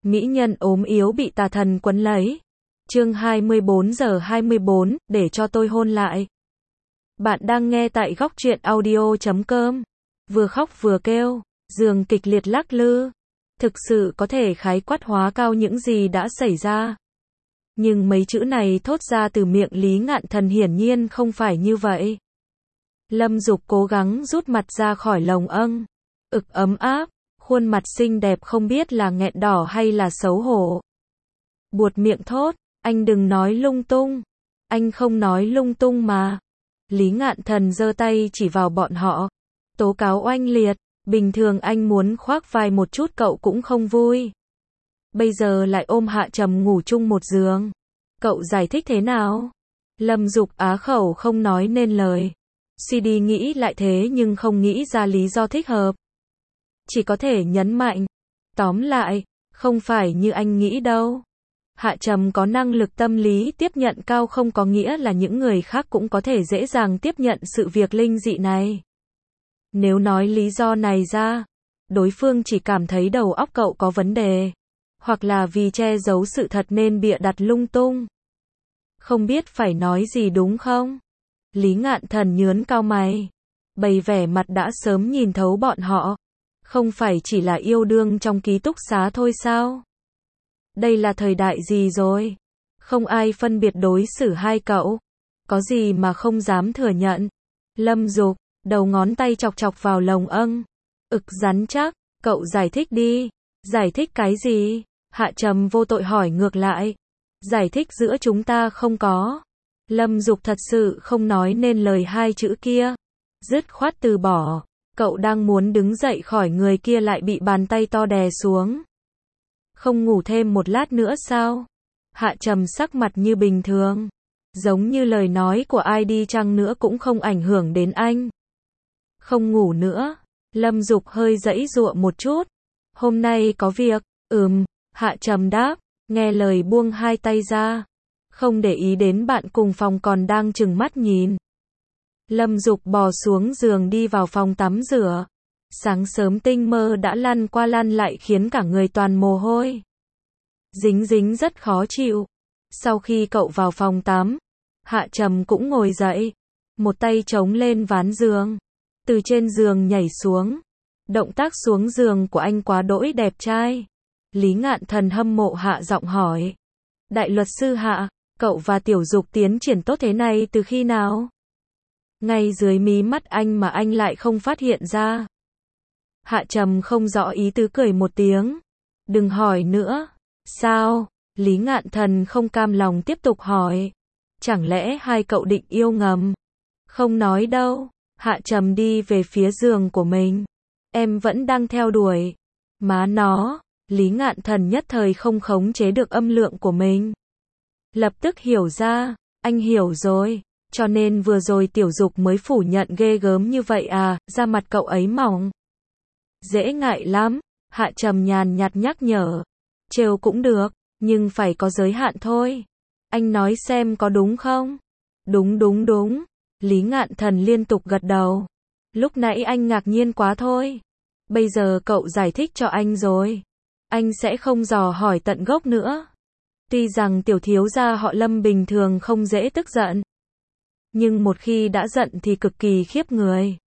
Mỹ nhân ốm yếu bị tà thần quấn lấy. Chương 24:24, để cho tôi hôn lại. Bạn đang nghe tại góc truyện audio.com. Vừa khóc vừa kêu, giường kịch liệt lắc lư. Thực sự có thể khái quát hóa cao những gì đã xảy ra. Nhưng mấy chữ này thốt ra từ miệng Lý Ngạn Thần hiển nhiên không phải như vậy. Lâm Dục cố gắng rút mặt ra khỏi lồng âng. Ực ấm áp, khuôn mặt xinh đẹp không biết là nghẹn đỏ hay là xấu hổ. Buột miệng thốt, anh đừng nói lung tung. Anh không nói lung tung mà. Lý Ngạn Thần giơ tay chỉ vào bọn họ. Tố cáo oanh liệt, bình thường anh muốn khoác vai một chút cậu cũng không vui. Bây giờ lại ôm Hạ Trầm ngủ chung một giường. Cậu giải thích thế nào? Lâm Dục á khẩu không nói nên lời. CD nghĩ lại thế nhưng không nghĩ ra lý do thích hợp. Chỉ có thể nhấn mạnh. Tóm lại, không phải như anh nghĩ đâu. Hạ Trầm có năng lực tâm lý tiếp nhận cao không có nghĩa là những người khác cũng có thể dễ dàng tiếp nhận sự việc linh dị này. Nếu nói lý do này ra, đối phương chỉ cảm thấy đầu óc cậu có vấn đề. Hoặc là vì che giấu sự thật nên bịa đặt lung tung. Không biết phải nói gì đúng không? Lý Ngạn Thần nhớn cao mày. Bày vẻ mặt đã sớm nhìn thấu bọn họ. Không phải chỉ là yêu đương trong ký túc xá thôi sao? Đây là thời đại gì rồi? Không ai phân biệt đối xử hai cậu. Có gì mà không dám thừa nhận? Lâm Dục, đầu ngón tay chọc chọc vào lồng âng. Ực rắn chắc, cậu giải thích đi. Giải thích cái gì? Hạ Trầm vô tội hỏi ngược lại. Giải thích giữa chúng ta không có. Lâm Dục thật sự không nói nên lời hai chữ kia. Dứt khoát từ bỏ. Cậu đang muốn đứng dậy khỏi người kia lại bị bàn tay to đè xuống. Không ngủ thêm một lát nữa sao? Hạ Trầm sắc mặt như bình thường. Giống như lời nói của ai đi chăng nữa cũng không ảnh hưởng đến anh. Không ngủ nữa. Lâm Dục hơi giãy giụa một chút. Hôm nay có việc. Hạ Trầm đáp. Nghe lời buông hai tay ra. Không để ý đến bạn cùng phòng còn đang trừng mắt nhìn. Lâm Dục bò xuống giường đi vào phòng tắm rửa. Sáng sớm tinh mơ đã lăn qua lăn lại khiến cả người toàn mồ hôi. Dính rất khó chịu. Sau khi cậu vào phòng tắm, Hạ Trầm cũng ngồi dậy. Một tay chống lên ván giường. Từ trên giường nhảy xuống. Động tác xuống giường của anh quá đỗi đẹp trai. Lý Ngạn Thần hâm mộ hạ giọng hỏi. Đại luật sư Hạ, cậu và Tiểu Dục tiến triển tốt thế này từ khi nào? Ngay dưới mí mắt anh mà anh lại không phát hiện ra. Hạ Trầm không rõ ý tứ cười một tiếng. Đừng hỏi nữa. Sao? Lý Ngạn Thần không cam lòng tiếp tục hỏi. Chẳng lẽ hai cậu định yêu ngầm? Không nói đâu. Hạ Trầm đi về phía giường của mình. Em vẫn đang theo đuổi. Má nó. Lý Ngạn Thần nhất thời không khống chế được âm lượng của mình. Lập tức hiểu ra. Anh hiểu rồi. Cho nên vừa rồi Tiểu Dục mới phủ nhận ghê gớm như vậy à, da mặt cậu ấy mỏng. Dễ ngại lắm. Hạ Trầm nhàn nhạt nhắc nhở. Trêu cũng được, nhưng phải có giới hạn thôi. Anh nói xem có đúng không? Đúng. Lý Ngạn Thần liên tục gật đầu. Lúc nãy anh ngạc nhiên quá thôi. Bây giờ cậu giải thích cho anh rồi. Anh sẽ không dò hỏi tận gốc nữa. Tuy rằng tiểu thiếu gia họ Lâm bình thường không dễ tức giận. Nhưng một khi đã giận thì cực kỳ khiếp người.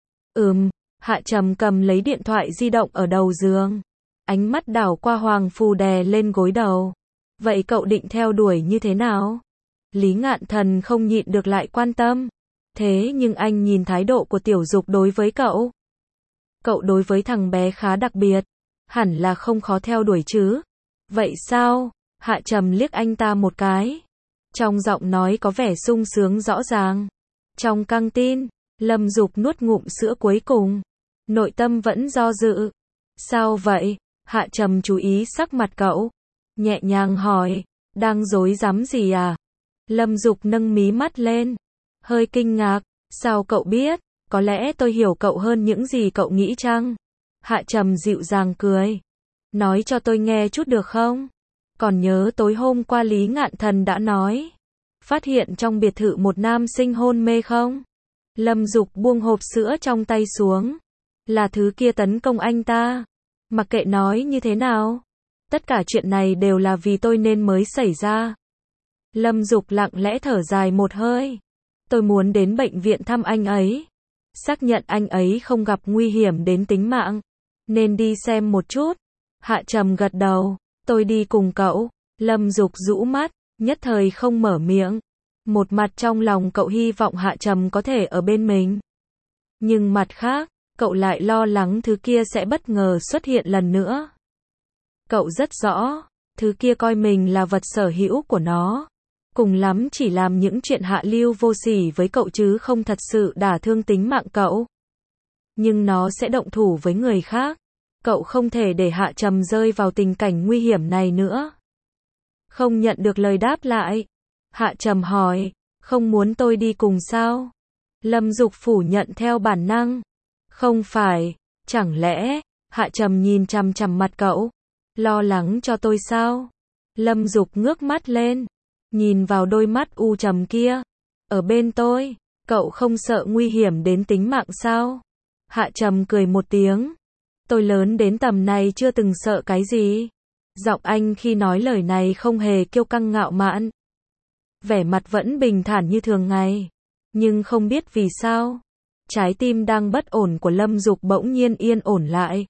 Hạ Trầm cầm lấy điện thoại di động ở đầu giường. Ánh mắt đảo qua hoàng phù đè lên gối đầu. Vậy cậu định theo đuổi như thế nào? Lý Ngạn Thần không nhịn được lại quan tâm. Thế nhưng anh nhìn thái độ của Tiểu Dục đối với cậu. Cậu đối với thằng bé khá đặc biệt. Hẳn là không khó theo đuổi chứ. Vậy sao? Hạ Trầm liếc anh ta một cái. Trong giọng nói có vẻ sung sướng rõ ràng. Trong căng tin, Lâm Dục nuốt ngụm sữa cuối cùng. Nội tâm vẫn do dự. Sao vậy? Hạ Trầm chú ý sắc mặt cậu. Nhẹ nhàng hỏi. Đang rối rắm gì à? Lâm Dục nâng mí mắt lên. Hơi kinh ngạc. Sao cậu biết? Có lẽ tôi hiểu cậu hơn những gì cậu nghĩ chăng? Hạ Trầm dịu dàng cười. Nói cho tôi nghe chút được không? Còn nhớ tối hôm qua Lý Ngạn Thần đã nói. Phát hiện trong biệt thự một nam sinh hôn mê không? Lâm Dục buông hộp sữa trong tay xuống. Là thứ kia tấn công anh ta. Mặc kệ nói như thế nào. Tất cả chuyện này đều là vì tôi nên mới xảy ra. Lâm Dục lặng lẽ thở dài một hơi. Tôi muốn đến bệnh viện thăm anh ấy. Xác nhận anh ấy không gặp nguy hiểm đến tính mạng. Nên đi xem một chút. Hạ Trầm gật đầu. Tôi đi cùng cậu. Lâm Dục rũ mắt, nhất thời không mở miệng. Một mặt trong lòng cậu hy vọng Hạ Trầm có thể ở bên mình. Nhưng mặt khác, cậu lại lo lắng thứ kia sẽ bất ngờ xuất hiện lần nữa. Cậu rất rõ, thứ kia coi mình là vật sở hữu của nó. Cùng lắm chỉ làm những chuyện hạ lưu vô sỉ với cậu chứ không thật sự đả thương tính mạng cậu. Nhưng nó sẽ động thủ với người khác. Cậu không thể để Hạ Trầm rơi vào tình cảnh nguy hiểm này nữa. Không nhận được lời đáp lại. Hạ Trầm hỏi, không muốn tôi đi cùng sao? Lâm Dục phủ nhận theo bản năng. Không phải, chẳng lẽ, Hạ Trầm nhìn chằm chằm mặt cậu. Lo lắng cho tôi sao? Lâm Dục ngước mắt lên, nhìn vào đôi mắt u trầm kia. Ở bên tôi, cậu không sợ nguy hiểm đến tính mạng sao? Hạ Trầm cười một tiếng. Tôi lớn đến tầm này chưa từng sợ cái gì. Giọng anh khi nói lời này không hề kiêu căng ngạo mạn. Vẻ mặt vẫn bình thản như thường ngày. Nhưng không biết vì sao, trái tim đang bất ổn của Lâm Dục bỗng nhiên yên ổn lại.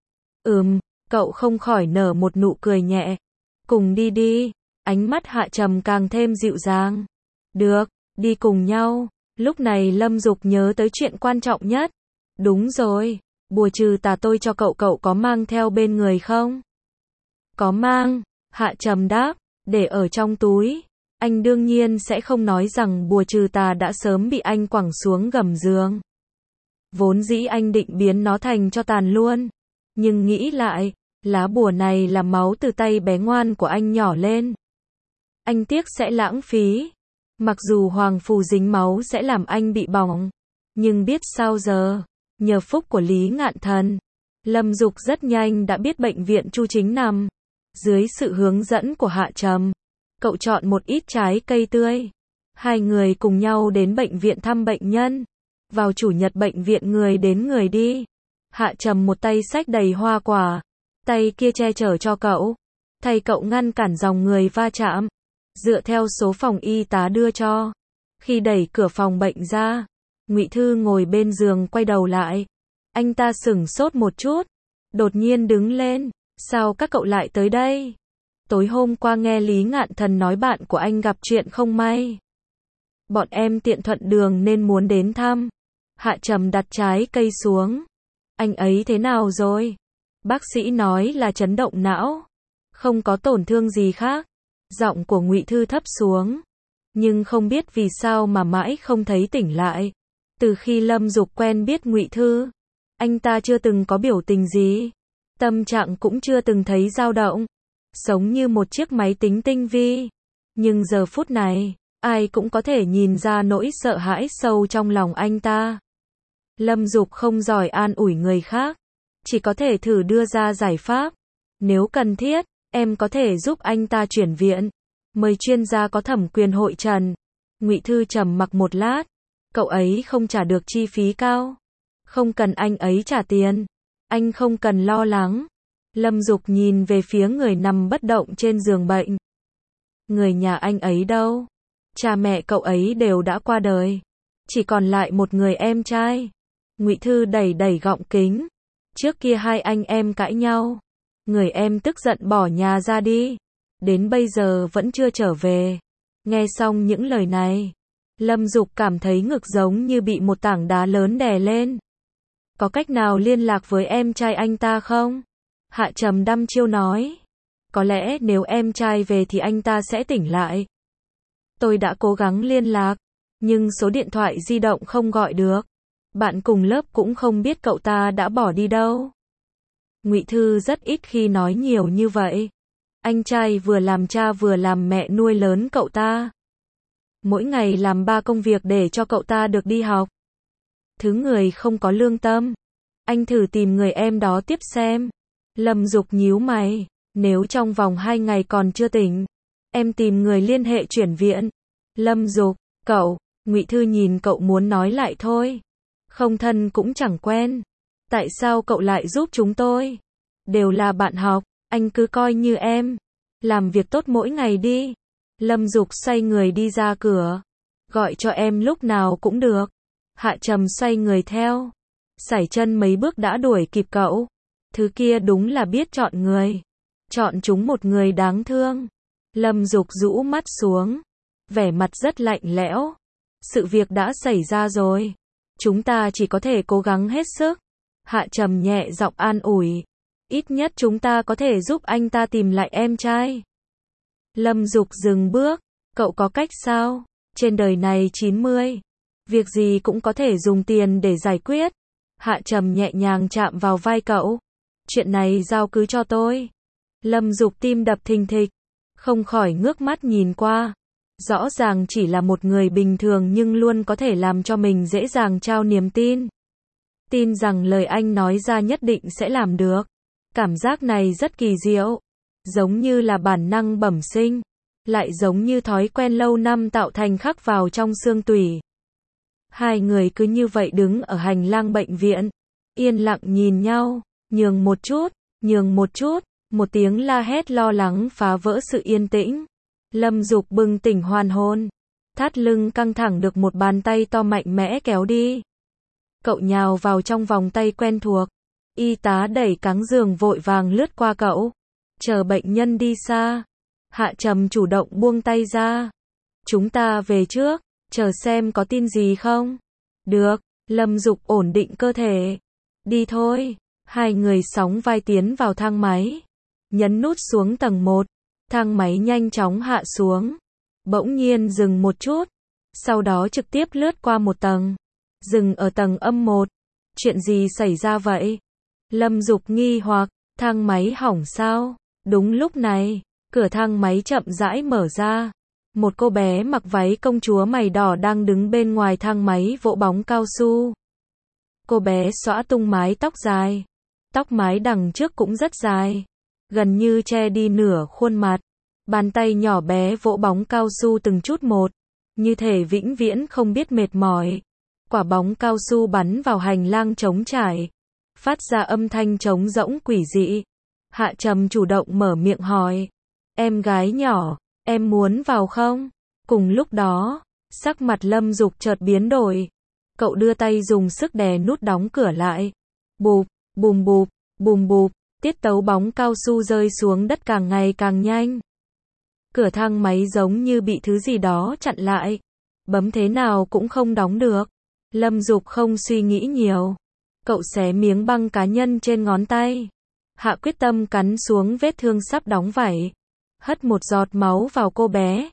Cậu không khỏi nở một nụ cười nhẹ. Cùng đi đi. Ánh mắt Hạ Trầm càng thêm dịu dàng. Được, đi cùng nhau. Lúc này Lâm Dục nhớ tới chuyện quan trọng nhất. Đúng rồi, bùa trừ tà tôi cho cậu có mang theo bên người không? Có mang, Hạ Trầm đáp, để ở trong túi. Anh đương nhiên sẽ không nói rằng bùa trừ tà đã sớm bị anh quẳng xuống gầm giường. Vốn dĩ anh định biến nó thành cho tàn luôn. Nhưng nghĩ lại, lá bùa này là máu từ tay bé ngoan của anh nhỏ lên. Anh tiếc sẽ lãng phí. Mặc dù hoàng phù dính máu sẽ làm anh bị bỏng. Nhưng biết sao giờ, nhờ phúc của Lý Ngạn Thần, Lâm Dục rất nhanh đã biết bệnh viện Chu Chính nằm. Dưới sự hướng dẫn của Hạ Trầm, cậu chọn một ít trái cây tươi. Hai người cùng nhau đến bệnh viện thăm bệnh nhân. Vào chủ nhật bệnh viện người đến người đi. Hạ Trầm một tay xách đầy hoa quả, tay kia che chở cho cậu, thay cậu ngăn cản dòng người va chạm. Dựa theo số phòng y tá đưa cho. Khi đẩy cửa phòng bệnh ra, Ngụy Thư ngồi bên giường quay đầu lại. Anh ta sửng sốt một chút, đột nhiên đứng lên. Sao các cậu lại tới đây? Tối hôm qua nghe Lý Ngạn Thần nói bạn của anh gặp chuyện không may. Bọn em tiện thuận đường nên muốn đến thăm. Hạ Trầm đặt trái cây xuống. Anh ấy thế nào rồi? Bác sĩ nói là chấn động não. Không có tổn thương gì khác. Giọng của Ngụy Thư thấp xuống. Nhưng không biết vì sao mà mãi không thấy tỉnh lại. Từ khi Lâm Dục quen biết Ngụy Thư, anh ta chưa từng có biểu tình gì. Tâm trạng cũng chưa từng thấy dao động. Sống như một chiếc máy tính tinh vi. Nhưng giờ phút này, ai cũng có thể nhìn ra nỗi sợ hãi sâu trong lòng anh ta. Lâm Dục không giỏi an ủi người khác. Chỉ có thể thử đưa ra giải pháp. Nếu cần thiết, em có thể giúp anh ta chuyển viện. Mời chuyên gia có thẩm quyền hội trần. Ngụy Thư trầm mặc một lát. Cậu ấy không trả được chi phí cao. Không cần anh ấy trả tiền. Anh không cần lo lắng. Lâm Dục nhìn về phía người nằm bất động trên giường bệnh. Người nhà anh ấy đâu? Cha mẹ cậu ấy đều đã qua đời. Chỉ còn lại một người em trai. Ngụy Thư đẩy đẩy gọng kính. Trước kia hai anh em cãi nhau. Người em tức giận bỏ nhà ra đi. Đến bây giờ vẫn chưa trở về. Nghe xong những lời này, Lâm Dục cảm thấy ngực giống như bị một tảng đá lớn đè lên. Có cách nào liên lạc với em trai anh ta không? Hạ Trầm đăm chiêu nói. Có lẽ nếu em trai về thì anh ta sẽ tỉnh lại. Tôi đã cố gắng liên lạc, nhưng số điện thoại di động không gọi được. Bạn cùng lớp cũng không biết cậu ta đã bỏ đi đâu. Ngụy Thư rất ít khi nói nhiều như vậy. Anh trai vừa làm cha vừa làm mẹ nuôi lớn cậu ta. Mỗi ngày làm 3 công việc để cho cậu ta được đi học. Thứ người không có lương tâm. Anh thử tìm người em đó tiếp xem. Lâm Dục nhíu mày. Nếu trong vòng 2 ngày còn chưa tỉnh, em tìm người liên hệ chuyển viện. Lâm Dục, cậu, Ngụy Thư nhìn cậu muốn nói lại thôi. Không thân cũng chẳng quen. Tại sao cậu lại giúp chúng tôi? Đều là bạn học. anh cứ coi như em làm việc tốt mỗi ngày đi. Lâm Dục xoay người đi ra cửa. Gọi cho em lúc nào cũng được. Hạ Trầm xoay người theo. Sải chân mấy bước đã đuổi kịp cậu. Thứ kia đúng là biết chọn người. Chọn chúng một người đáng thương. Lâm Dục rũ mắt xuống. Vẻ mặt rất lạnh lẽo. Sự việc đã xảy ra rồi. Chúng ta chỉ có thể cố gắng hết sức. Hạ Trầm nhẹ giọng an ủi. Ít nhất chúng ta có thể giúp anh ta tìm lại em trai. Lâm Dục dừng bước. Cậu có cách sao? Trên đời này 90. Việc gì cũng có thể dùng tiền để giải quyết. Hạ Trầm nhẹ nhàng chạm vào vai cậu. Chuyện này giao cứ cho tôi. Lâm Dục tim đập thình thịch. Không khỏi ngước mắt nhìn qua. Rõ ràng chỉ là một người bình thường nhưng luôn có thể làm cho mình dễ dàng trao niềm tin. Tin rằng lời anh nói ra nhất định sẽ làm được. Cảm giác này rất kỳ diệu. Giống như là bản năng bẩm sinh. Lại giống như thói quen lâu năm tạo thành khắc vào trong xương tủy. Hai người cứ như vậy đứng ở hành lang bệnh viện. Yên lặng nhìn nhau. Nhường một chút, nhường một chút. Một tiếng la hét lo lắng phá vỡ sự yên tĩnh. Lâm Dục bừng tỉnh hoàn hồn. Thắt lưng căng thẳng được một bàn tay to mạnh mẽ kéo đi. Cậu nhào vào trong vòng tay quen thuộc. Y tá đẩy cáng giường vội vàng lướt qua cậu. Chờ bệnh nhân đi xa. Hạ Trầm chủ động buông tay ra. Chúng ta về trước, chờ xem có tin gì không. Được, Lâm Dục ổn định cơ thể. Đi thôi. Hai người sóng vai tiến vào thang máy. Nhấn nút xuống tầng 1. Thang máy nhanh chóng hạ xuống. Bỗng nhiên dừng một chút. Sau đó trực tiếp lướt qua một tầng. Dừng ở tầng -1. Chuyện gì xảy ra vậy? Lâm Dục nghi hoặc. Thang máy hỏng sao? Đúng lúc này, cửa thang máy chậm rãi mở ra. Một cô bé mặc váy công chúa mày đỏ đang đứng bên ngoài thang máy vỗ bóng cao su. Cô bé xõa tung mái tóc dài. Tóc mái đằng trước cũng rất dài. Gần như che đi nửa khuôn mặt. Bàn tay nhỏ bé vỗ bóng cao su từng chút một. Như thể vĩnh viễn không biết mệt mỏi. Quả bóng cao su bắn vào hành lang trống trải. Phát ra âm thanh trống rỗng quỷ dị. Hạ Trầm chủ động mở miệng hỏi. Em gái nhỏ, em muốn vào không? Cùng lúc đó, sắc mặt Lâm Dục chợt biến đổi. Cậu đưa tay dùng sức đè nút đóng cửa lại. Bụp, bùm bụp, bùm bụp, tiết tấu bóng cao su rơi xuống đất càng ngày càng nhanh. Cửa thang máy giống như bị thứ gì đó chặn lại. Bấm thế nào cũng không đóng được. Lâm Dục không suy nghĩ nhiều. Cậu xé miếng băng cá nhân trên ngón tay. Hạ quyết tâm cắn xuống vết thương sắp đóng vảy. Hất một giọt máu vào cô bé.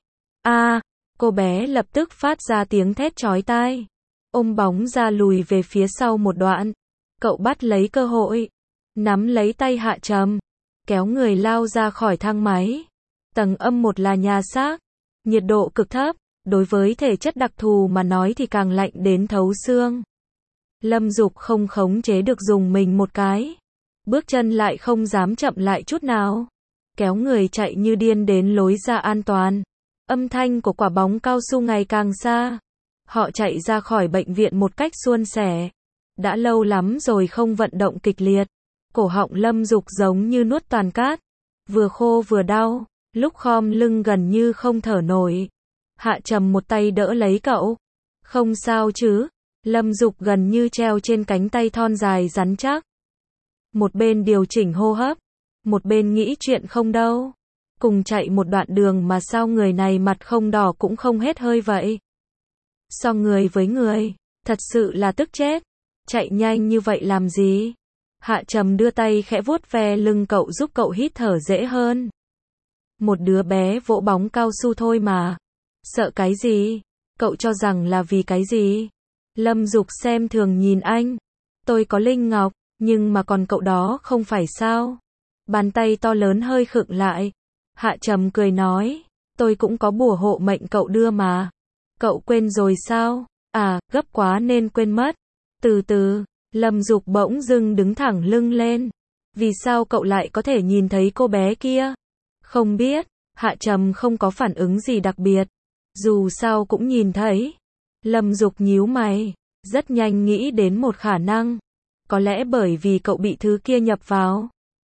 Cô bé lập tức phát ra tiếng thét chói tai. Ôm bóng ra lùi về phía sau một đoạn. Cậu bắt lấy cơ hội. Nắm lấy tay Hạ Trầm. Kéo người lao ra khỏi thang máy. Tầng -1 là nhà xác. Nhiệt độ cực thấp. Đối với thể chất đặc thù mà nói thì càng lạnh đến thấu xương. Lâm Dục không khống chế được dùng mình một cái. Bước chân lại không dám chậm lại chút nào. Kéo người chạy như điên đến lối ra an toàn. Âm thanh của quả bóng cao su ngày càng xa. Họ chạy ra khỏi bệnh viện một cách suôn sẻ. Đã lâu lắm rồi không vận động kịch liệt. Cổ họng Lâm Dục giống như nuốt toàn cát. Vừa khô vừa đau. Lúc khom lưng gần như không thở nổi. Hạ Trầm một tay đỡ lấy cậu. Không sao chứ? Lâm Dục gần như treo trên cánh tay thon dài rắn chắc. Một bên điều chỉnh hô hấp. Một bên nghĩ chuyện không đâu. Cùng chạy một đoạn đường mà sao người này mặt không đỏ cũng không hết hơi vậy. So người với người. Thật sự là tức chết. Chạy nhanh như vậy làm gì? Hạ Trầm đưa tay khẽ vuốt ve lưng cậu giúp cậu hít thở dễ hơn. Một đứa bé vỗ bóng cao su thôi mà. Sợ cái gì? Cậu cho rằng là vì cái gì? Lâm Dục xem thường nhìn anh. Tôi có linh ngọc, nhưng mà còn cậu đó không phải sao? Bàn tay to lớn hơi khựng lại. Hạ Trầm cười nói. Tôi cũng có bùa hộ mệnh cậu đưa mà. Cậu quên rồi sao? Gấp quá nên quên mất. Từ từ, Lâm Dục bỗng dưng đứng thẳng lưng lên. Vì sao cậu lại có thể nhìn thấy cô bé kia? Không biết. Hạ Trầm không có phản ứng gì đặc biệt. Dù sao cũng nhìn thấy. Lâm Dục nhíu mày. Rất nhanh nghĩ đến một khả năng. Có lẽ bởi vì cậu bị thứ kia nhập vào.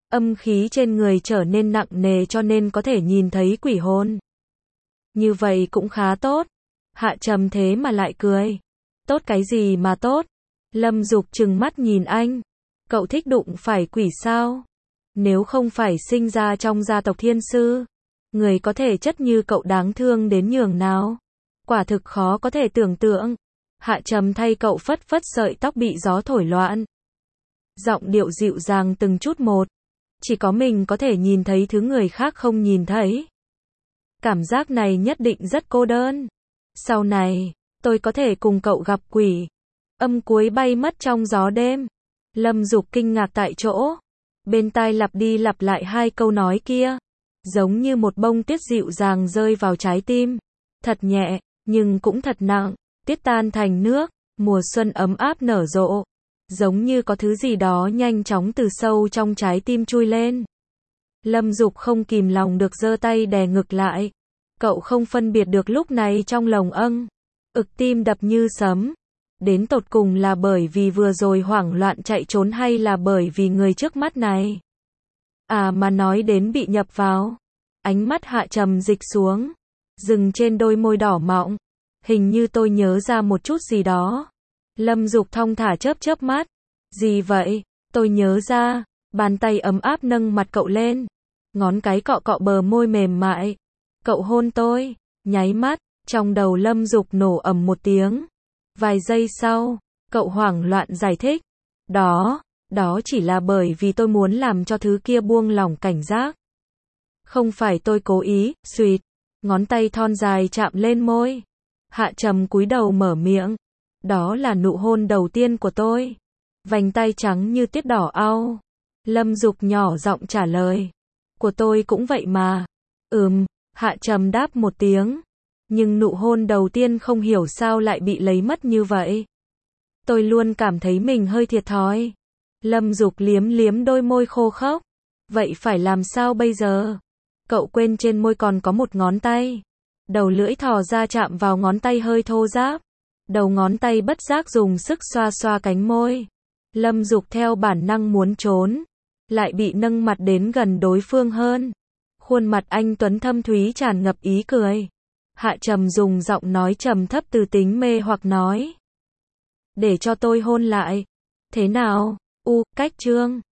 Âm khí trên người trở nên nặng nề cho nên có thể nhìn thấy quỷ hồn. Như vậy cũng khá tốt. Hạ Trầm thế mà lại cười. Tốt cái gì mà tốt? Lâm Dục trừng mắt nhìn anh. Cậu thích đụng phải quỷ sao? Nếu không phải sinh ra trong gia tộc thiên sư, người có thể chất như cậu đáng thương đến nhường nào? Quả thực khó có thể tưởng tượng. Hạ Trầm thay cậu phất phất sợi tóc bị gió thổi loạn. Giọng điệu dịu dàng từng chút một. Chỉ có mình có thể nhìn thấy thứ người khác không nhìn thấy. Cảm giác này nhất định rất cô đơn. Sau này, tôi có thể cùng cậu gặp quỷ. Âm cuối bay mất trong gió đêm. Lâm Dục kinh ngạc tại chỗ. Bên tai lặp đi lặp lại hai câu nói kia. Giống như một bông tuyết dịu dàng rơi vào trái tim. Thật nhẹ, nhưng cũng thật nặng. Tiết tan thành nước. Mùa xuân ấm áp nở rộ. Giống như có thứ gì đó nhanh chóng từ sâu trong trái tim chui lên. Lâm Dục không kìm lòng được giơ tay đè ngực lại. Cậu không phân biệt được lúc này trong lòng ực tim đập như sấm. Đến tột cùng là bởi vì vừa rồi hoảng loạn chạy trốn hay là bởi vì người trước mắt này? À mà nói đến bị nhập vào. Ánh mắt Hạ Trầm dịch xuống. Dừng trên đôi môi đỏ mọng. Hình như tôi nhớ ra một chút gì đó. Lâm Dục thong thả chớp chớp mắt. Gì vậy? Tôi nhớ ra. Bàn tay ấm áp nâng mặt cậu lên. Ngón cái cọ cọ bờ môi mềm mại. Cậu hôn tôi. Nháy mắt. Trong đầu Lâm Dục nổ ầm một tiếng. Vài giây sau, cậu hoảng loạn giải thích. Đó chỉ là bởi vì tôi muốn làm cho thứ kia buông lỏng cảnh giác. Không phải tôi cố ý, xuỵt. Ngón tay thon dài chạm lên môi. Hạ Trầm cúi đầu mở miệng. Đó là nụ hôn đầu tiên của tôi. Vành tay trắng như tiết đỏ au. Lâm Dục nhỏ giọng trả lời. Của tôi cũng vậy mà. Hạ Trầm đáp một tiếng. Nhưng nụ hôn đầu tiên không hiểu sao lại bị lấy mất như vậy. Tôi luôn cảm thấy mình hơi thiệt thòi. Lâm Dục liếm liếm đôi môi khô khốc. Vậy phải làm sao bây giờ? Cậu quên trên môi còn có một ngón tay. Đầu lưỡi thò ra chạm vào ngón tay hơi thô ráp. Đầu ngón tay bất giác dùng sức xoa xoa cánh môi. Lâm Dục theo bản năng muốn trốn. Lại bị nâng mặt đến gần đối phương hơn. Khuôn mặt anh tuấn thâm thúy tràn ngập ý cười. Hạ Trầm dùng giọng nói trầm thấp từ tính mê hoặc nói. Để cho tôi hôn lại. Thế nào? Cách chương